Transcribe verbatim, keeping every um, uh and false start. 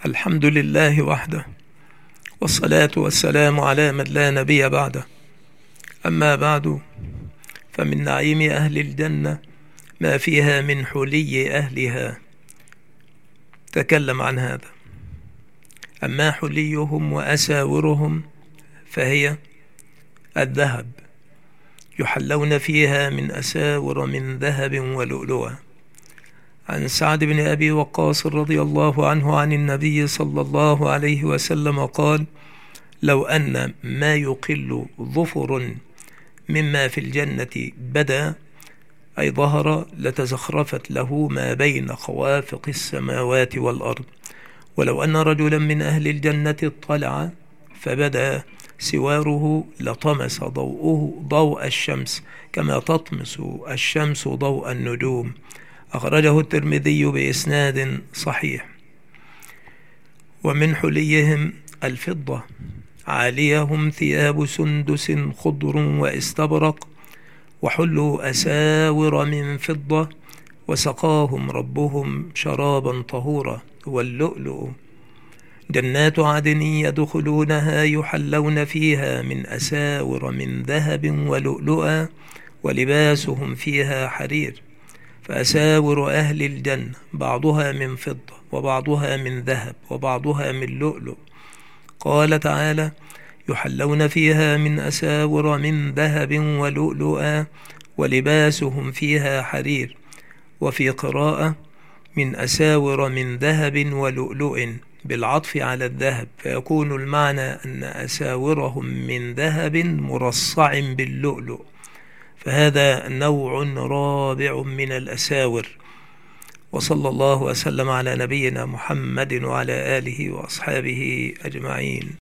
الحمد لله وحده، والصلاة والسلام على من لا نبي بعده. أما بعد، فمن نعيم أهل الجنة ما فيها من حلي أهلها. تكلم عن هذا. أما حليهم وأساورهم فهي الذهب، يحلون فيها من أساور من ذهب ولؤلؤا. عن سعد بن أبي وقاص رضي الله عنه عن النبي صلى الله عليه وسلم قال: لو أن ما يقل ظفر مما في الجنة بدا أي ظهر لتزخرفت له ما بين خوافق السماوات والأرض. ولو أن رجلا من أهل الجنة اطلع فبدا سواره لطمس ضوءه ضوء الشمس كما تطمس الشمس ضوء النجوم. أخرجه الترمذي بإسناد صحيح. ومن حليهم الفضة، عاليهم ثياب سندس خضر واستبرق، وحلوا أساور من فضة، وسقاهم ربهم شرابا طهورا. واللؤلؤ جنات عدن يدخلونها يحلون فيها من أساور من ذهب ولؤلؤا، ولباسهم فيها حرير. فأساور أهل الجنة بعضها من فضة وبعضها من ذهب وبعضها من لؤلؤ. قال تعالى: يحلون فيها من أساور من ذهب ولؤلؤا ولباسهم فيها حرير. وفي قراءة: من أساور من ذهب ولؤلؤ بالعطف على الذهب، فيكون المعنى أن أساورهم من ذهب مرصع باللؤلؤ، فهذا نوع رابع من الأساور. وصلى الله وسلم على نبينا محمد وعلى آله وأصحابه أجمعين.